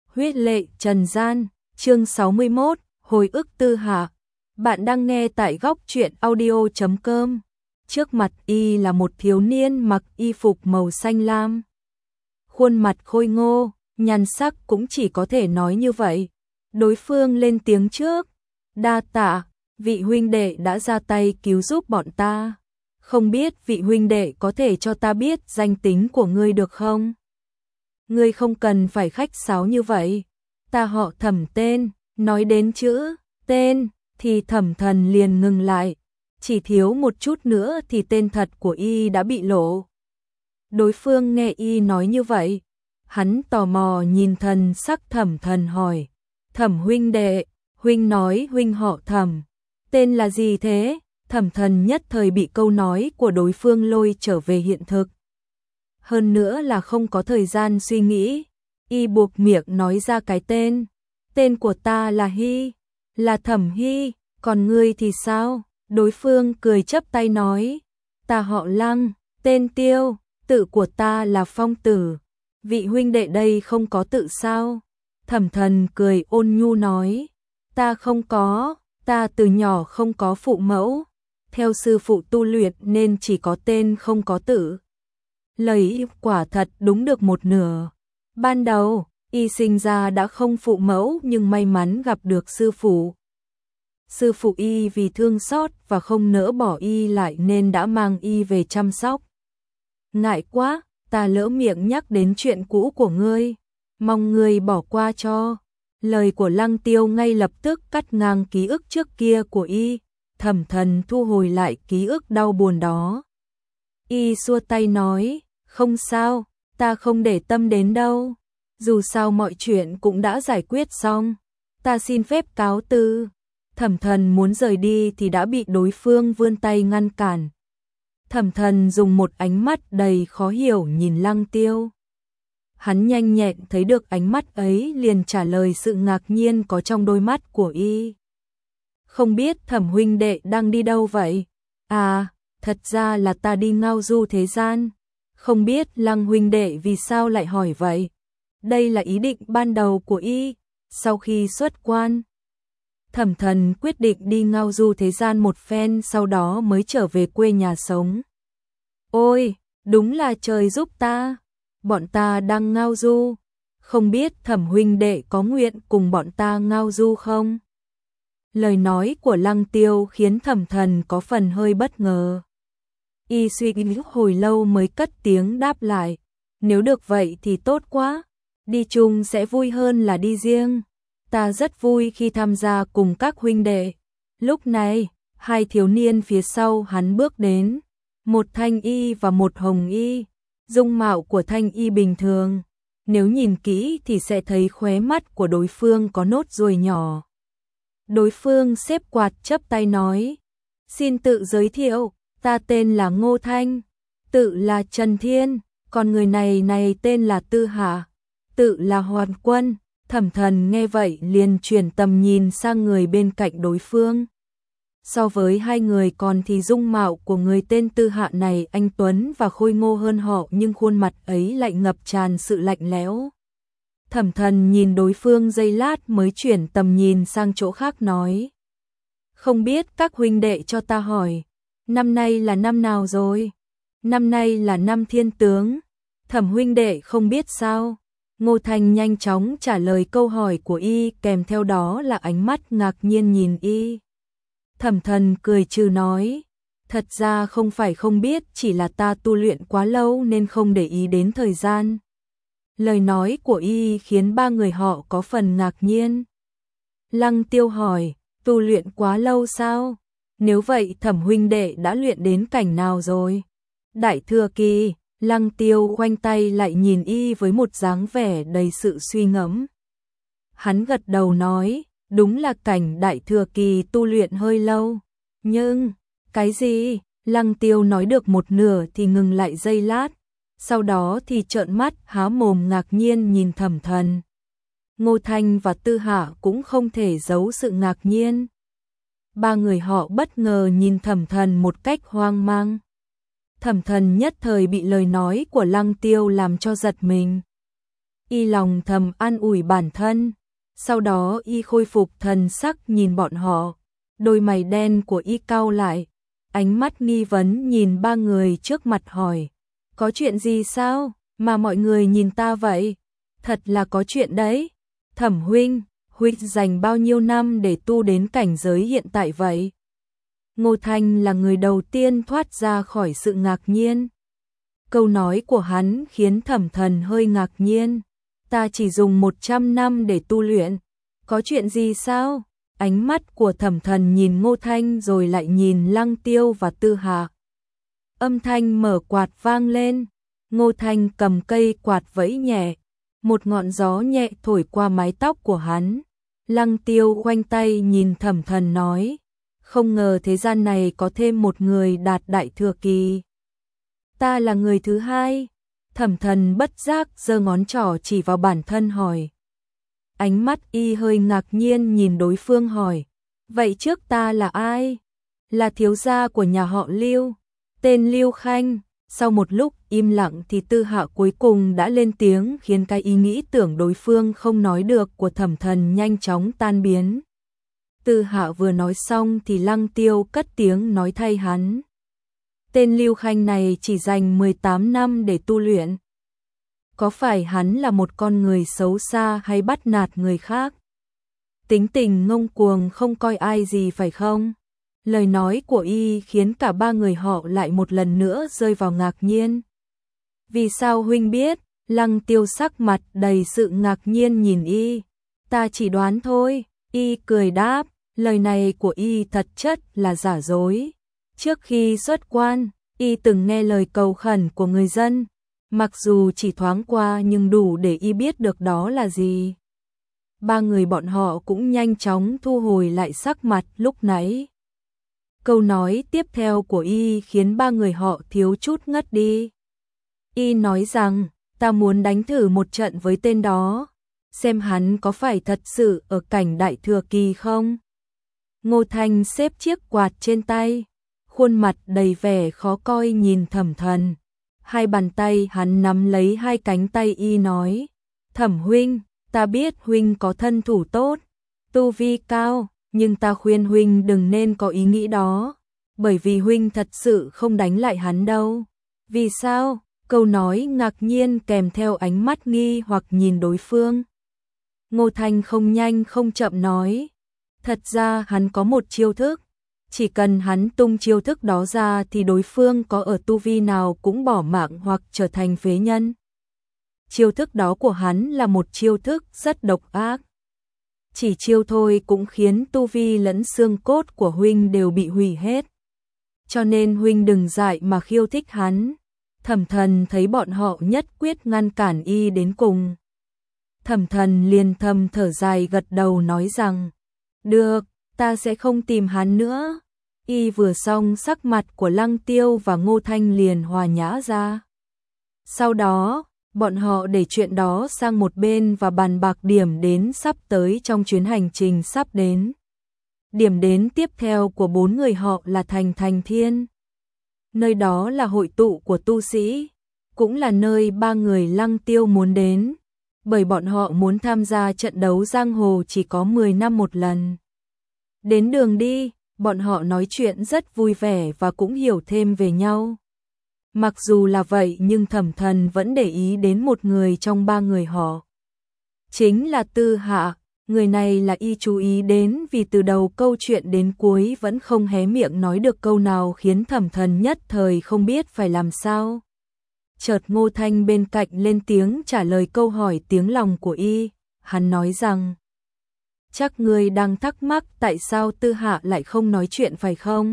Huyết lệ trần gian, chương 61, hồi ức Tư Hạ. Bạn đang nghe tại góc truyện audio.com. Trước mặt y là một thiếu niên mặc y phục màu xanh lam. Khuôn mặt khôi ngô, nhan sắc cũng chỉ có thể nói như vậy. Đối phương lên tiếng trước. Đa tạ, vị huynh đệ đã ra tay cứu giúp bọn ta. Không biết vị huynh đệ có thể cho ta biết danh tính của ngươi được không? Ngươi không cần phải khách sáo như vậy. Ta họ Thẩm tên, nói đến chữ tên thì Thẩm Thần liền ngừng lại, chỉ thiếu một chút nữa thì tên thật của y đã bị lộ. Đối phương nghe y nói như vậy, hắn tò mò nhìn thần sắc Thẩm Thần hỏi: "Thẩm huynh đệ, huynh nói huynh họ Thẩm, tên là gì thế?" Thẩm Thần nhất thời bị câu nói của đối phương lôi trở về hiện thực. Hơn nữa là không có thời gian suy nghĩ, y buộc miệng nói ra cái tên. Tên của ta là Hy, là Thẩm Hy, còn ngươi thì sao? Đối phương cười chắp tay nói: "Ta họ Lăng, tên Tiêu, tự của ta là Phong Tử. Vị huynh đệ đây không có tự sao?" Thẩm Thần cười ôn nhu nói: "Ta không có, ta từ nhỏ không có phụ mẫu, theo sư phụ tu luyện nên chỉ có tên không có tự." Lời quả thật đúng được một nửa. Ban đầu, y sinh ra đã không phụ mẫu nhưng may mắn gặp được sư phụ. Sư phụ y vì thương xót và không nỡ bỏ y lại nên đã mang y về chăm sóc. Ngại quá, ta lỡ miệng nhắc đến chuyện cũ của ngươi, mong ngươi bỏ qua cho. Lời của Lăng Tiêu ngay lập tức cắt ngang ký ức trước kia của y. Thẩm Thần thu hồi lại ký ức đau buồn đó. Y xua tay nói: "Không sao, ta không để tâm đến đâu. Dù sao mọi chuyện cũng đã giải quyết xong. Ta xin phép cáo từ." Thẩm Thần muốn rời đi thì đã bị đối phương vươn tay ngăn cản. Thẩm Thần dùng một ánh mắt đầy khó hiểu nhìn Lăng Tiêu. Hắn nhanh nhẹn thấy được ánh mắt ấy liền trả lời sự ngạc nhiên có trong đôi mắt của y. "Không biết Thẩm huynh đệ đang đi đâu vậy?" "À, thật ra là ta đi ngao du thế gian." "Không biết Lăng huynh đệ vì sao lại hỏi vậy?" Đây là ý định ban đầu của y. Sau khi xuất quan, Thẩm Thần quyết định đi ngao du thế gian một phen, sau đó mới trở về quê nhà sống. "Ôi, đúng là trời giúp ta. Bọn ta đang ngao du. Không biết Thẩm huynh đệ có nguyện cùng bọn ta ngao du không?" Lời nói của Lăng Tiêu khiến Thẩm Thần có phần hơi bất ngờ. Y suy nghĩ hồi lâu mới cất tiếng đáp lại: "Nếu được vậy thì tốt quá. Đi chung sẽ vui hơn là đi riêng. Ta rất vui khi tham gia cùng các huynh đệ." Lúc này, hai thiếu niên phía sau hắn bước đến, một thanh y và một hồng y. Dung mạo của thanh y bình thường, nếu nhìn kỹ thì sẽ thấy khóe mắt của đối phương có nốt ruồi nhỏ. Đối phương xếp quạt chắp tay nói: "Xin tự giới thiệu, ta tên là Ngô Thanh, tự là Trần Thiên, còn người này tên là Tư Hạ, tự là Hoàn Quân." Thẩm Thần nghe vậy liền chuyển tầm nhìn sang người bên cạnh đối phương. So với hai người còn thì dung mạo của người tên Tư Hạ này anh tuấn và khôi ngô hơn họ, nhưng khuôn mặt ấy lại ngập tràn sự lạnh lẽo. Thẩm Thần nhìn đối phương giây lát mới chuyển tầm nhìn sang chỗ khác nói: "Không biết các huynh đệ cho ta hỏi, năm nay là năm nào rồi?" "Năm nay là năm Thiên Tướng." "Thẩm huynh đệ không biết sao?" Ngô Thanh nhanh chóng trả lời câu hỏi của y, kèm theo đó là ánh mắt ngạc nhiên nhìn y. Thẩm Thần cười trừ nói: "Thật ra không phải không biết, chỉ là ta tu luyện quá lâu nên không để ý đến thời gian." Lời nói của y khiến ba người họ có phần ngạc nhiên. Lăng Tiêu hỏi: "Tu luyện quá lâu sao? Nếu vậy Thẩm huynh đệ đã luyện đến cảnh nào rồi?" "Đại thừa kỳ." Lăng Tiêu khoanh tay lại nhìn y với một dáng vẻ đầy sự suy ngẫm. Hắn gật đầu nói: "Đúng là cảnh đại thừa kỳ tu luyện hơi lâu." "Nhưng, cái gì?" Lăng Tiêu nói được một nửa thì ngừng lại giây lát, sau đó thì trợn mắt há mồm ngạc nhiên nhìn Thẩm Thần. Ngô Thanh và Tư Hạ cũng không thể giấu sự ngạc nhiên. Ba người họ bất ngờ nhìn Thẩm Thần một cách hoang mang. Thẩm Thần nhất thời bị lời nói của Lăng Tiêu làm cho giật mình. Y lòng thầm an ủi bản thân. Sau đó Y khôi phục thần sắc nhìn bọn họ. Đôi mày đen của Y cau lại. Ánh mắt nghi vấn nhìn ba người trước mặt hỏi. Có chuyện gì sao mà mọi người nhìn ta vậy? Thật là có chuyện đấy. Thẩm huynh, huynh dành bao nhiêu năm để tu đến cảnh giới hiện tại vậy? Ngô Thanh là người đầu tiên thoát ra khỏi sự ngạc nhiên. Câu nói của hắn khiến Thẩm Thần hơi ngạc nhiên. Ta chỉ dùng 100 năm để tu luyện. Có chuyện gì sao? Ánh mắt của Thẩm Thần nhìn Ngô Thanh rồi lại nhìn Lăng Tiêu và Tư Hạ. Âm thanh mở quạt vang lên. Ngô Thanh cầm cây quạt vẫy nhẹ. Một ngọn gió nhẹ thổi qua mái tóc của hắn. Lăng Tiêu khoanh tay nhìn Thẩm Thần nói. Không ngờ thế gian này có thêm một người đạt đại thừa kỳ. Ta là người thứ hai. Thẩm Thần bất giác giơ ngón trỏ chỉ vào bản thân hỏi. Ánh mắt Y hơi ngạc nhiên nhìn đối phương hỏi. Vậy trước ta là ai? Là thiếu gia của nhà họ Lưu, tên Lưu Khanh. Sau một lúc im lặng thì Tư Hạ cuối cùng đã lên tiếng khiến cái ý nghĩ tưởng đối phương không nói được của Thẩm Thần nhanh chóng tan biến. Tư Hạ vừa nói xong thì Lăng Tiêu cất tiếng nói thay hắn. Tên Lưu Khanh này chỉ dành 18 năm để tu luyện. Có phải hắn là một con người xấu xa hay bắt nạt người khác? Tính tình ngông cuồng không coi ai gì phải không? Lời nói của Y khiến cả ba người họ lại một lần nữa rơi vào ngạc nhiên. Vì sao huynh biết? Lăng Tiêu sắc mặt đầy sự ngạc nhiên nhìn Y. Ta chỉ đoán thôi. Y cười đáp, lời này của Y thật chất là giả dối. Trước khi xuất quan, Y từng nghe lời cầu khẩn của người dân. Mặc dù chỉ thoáng qua nhưng đủ để Y biết được đó là gì. Ba người bọn họ cũng nhanh chóng thu hồi lại sắc mặt lúc nãy. Câu nói tiếp theo của Y khiến ba người họ thiếu chút ngất đi. Y nói rằng, ta muốn đánh thử một trận với tên đó, xem hắn có phải thật sự ở cảnh đại thừa kỳ không. Ngô Thanh xếp chiếc quạt trên tay, khuôn mặt đầy vẻ khó coi nhìn Thẩm Thần. Hai bàn tay hắn nắm lấy hai cánh tay Y nói, Thẩm huynh, ta biết huynh có thân thủ tốt, tu vi cao, nhưng ta khuyên huynh đừng nên có ý nghĩ đó, bởi vì huynh thật sự không đánh lại hắn đâu. Vì sao? Câu nói ngạc nhiên kèm theo ánh mắt nghi hoặc nhìn đối phương. Ngô Thanh không nhanh không chậm nói, thật ra hắn có một chiêu thức, chỉ cần hắn tung chiêu thức đó ra thì đối phương có ở tu vi nào cũng bỏ mạng hoặc trở thành phế nhân. Chiêu thức đó của hắn là một chiêu thức rất độc ác. Chỉ chiêu thôi cũng khiến tu vi lẫn xương cốt của huynh đều bị hủy hết. Cho nên huynh đừng dại mà khiêu thích hắn. Thẩm Thần thấy bọn họ nhất quyết ngăn cản Y đến cùng. Thẩm Thần liền thầm thở dài gật đầu nói rằng, được, ta sẽ không tìm hắn nữa. Y vừa xong sắc mặt của Lăng Tiêu và Ngô Thanh liền hòa nhã ra. Sau đó, bọn họ để chuyện đó sang một bên và bàn bạc điểm đến sắp tới trong chuyến hành trình sắp đến. Điểm đến tiếp theo của bốn người họ là thành Thành Thiên. Nơi đó là hội tụ của tu sĩ, cũng là nơi ba người Lăng Tiêu muốn đến, bởi bọn họ muốn tham gia trận đấu giang hồ chỉ có 10 năm một lần. Đến đường đi, bọn họ nói chuyện rất vui vẻ và cũng hiểu thêm về nhau. Mặc dù là vậy nhưng Thẩm Thần vẫn để ý đến một người trong ba người họ. Chính là Tư Hạ, người này là Y chú ý đến vì từ đầu câu chuyện đến cuối vẫn không hé miệng nói được câu nào khiến Thẩm Thần nhất thời không biết phải làm sao. Chợt Ngô Thanh bên cạnh lên tiếng trả lời câu hỏi tiếng lòng của Y, hắn nói rằng, chắc ngươi đang thắc mắc tại sao Tư Hạ lại không nói chuyện phải không?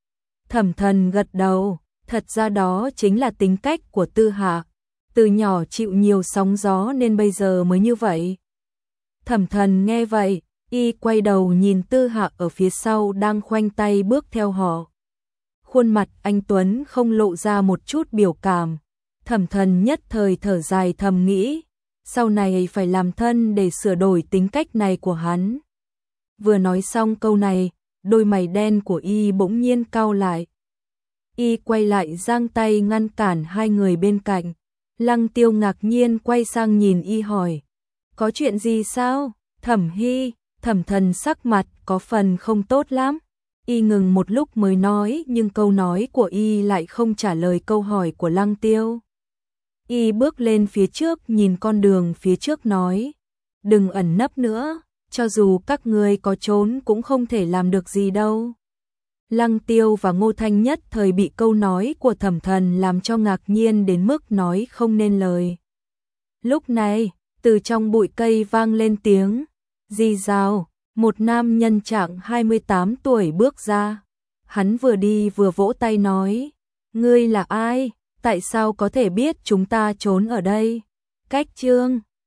Thẩm Thần gật đầu, thật ra đó chính là tính cách của Tư Hạ, từ nhỏ chịu nhiều sóng gió nên bây giờ mới như vậy. Thẩm Thần nghe vậy, Y quay đầu nhìn Tư Hạ ở phía sau đang khoanh tay bước theo họ. Khuôn mặt anh tuấn không lộ ra một chút biểu cảm. Thẩm Thần nhất thời thở dài thầm nghĩ, sau này phải làm thân để sửa đổi tính cách này của hắn. Vừa nói xong câu này, đôi mày đen của Y bỗng nhiên cau lại. Y quay lại giang tay ngăn cản hai người bên cạnh. Lăng Tiêu ngạc nhiên quay sang nhìn y hỏi, có chuyện gì sao? Thẩm Hy, Thẩm Thần sắc mặt có phần không tốt lắm. Y ngừng một lúc mới nói, nhưng câu nói của y lại không trả lời câu hỏi của Lăng Tiêu. Y bước lên phía trước nhìn con đường phía trước nói, đừng ẩn nấp nữa, cho dù các ngươi có trốn cũng không thể làm được gì đâu. Lăng Tiêu và Ngô Thanh nhất thời bị câu nói của Thẩm Thần làm cho ngạc nhiên đến mức nói không nên lời. Lúc này, từ trong bụi cây vang lên tiếng rì rào, một nam nhân trạng 28 tuổi bước ra. Hắn vừa đi vừa vỗ tay nói, ngươi là ai? Tại sao có thể biết chúng ta trốn ở đây? Cách chương